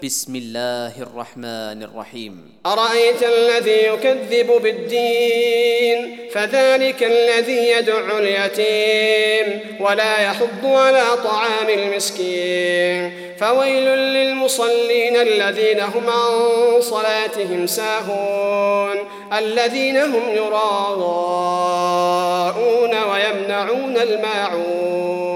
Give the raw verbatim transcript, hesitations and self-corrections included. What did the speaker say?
بسم الله الرحمن الرحيم. أرأيت الذي يكذب بالدين فذلك الذي يدع اليتيم ولا يحض على طعام المسكين فويل للمصلين الذين هم عن صلاتهم ساهون الذين هم يراءون ويمنعون الماعون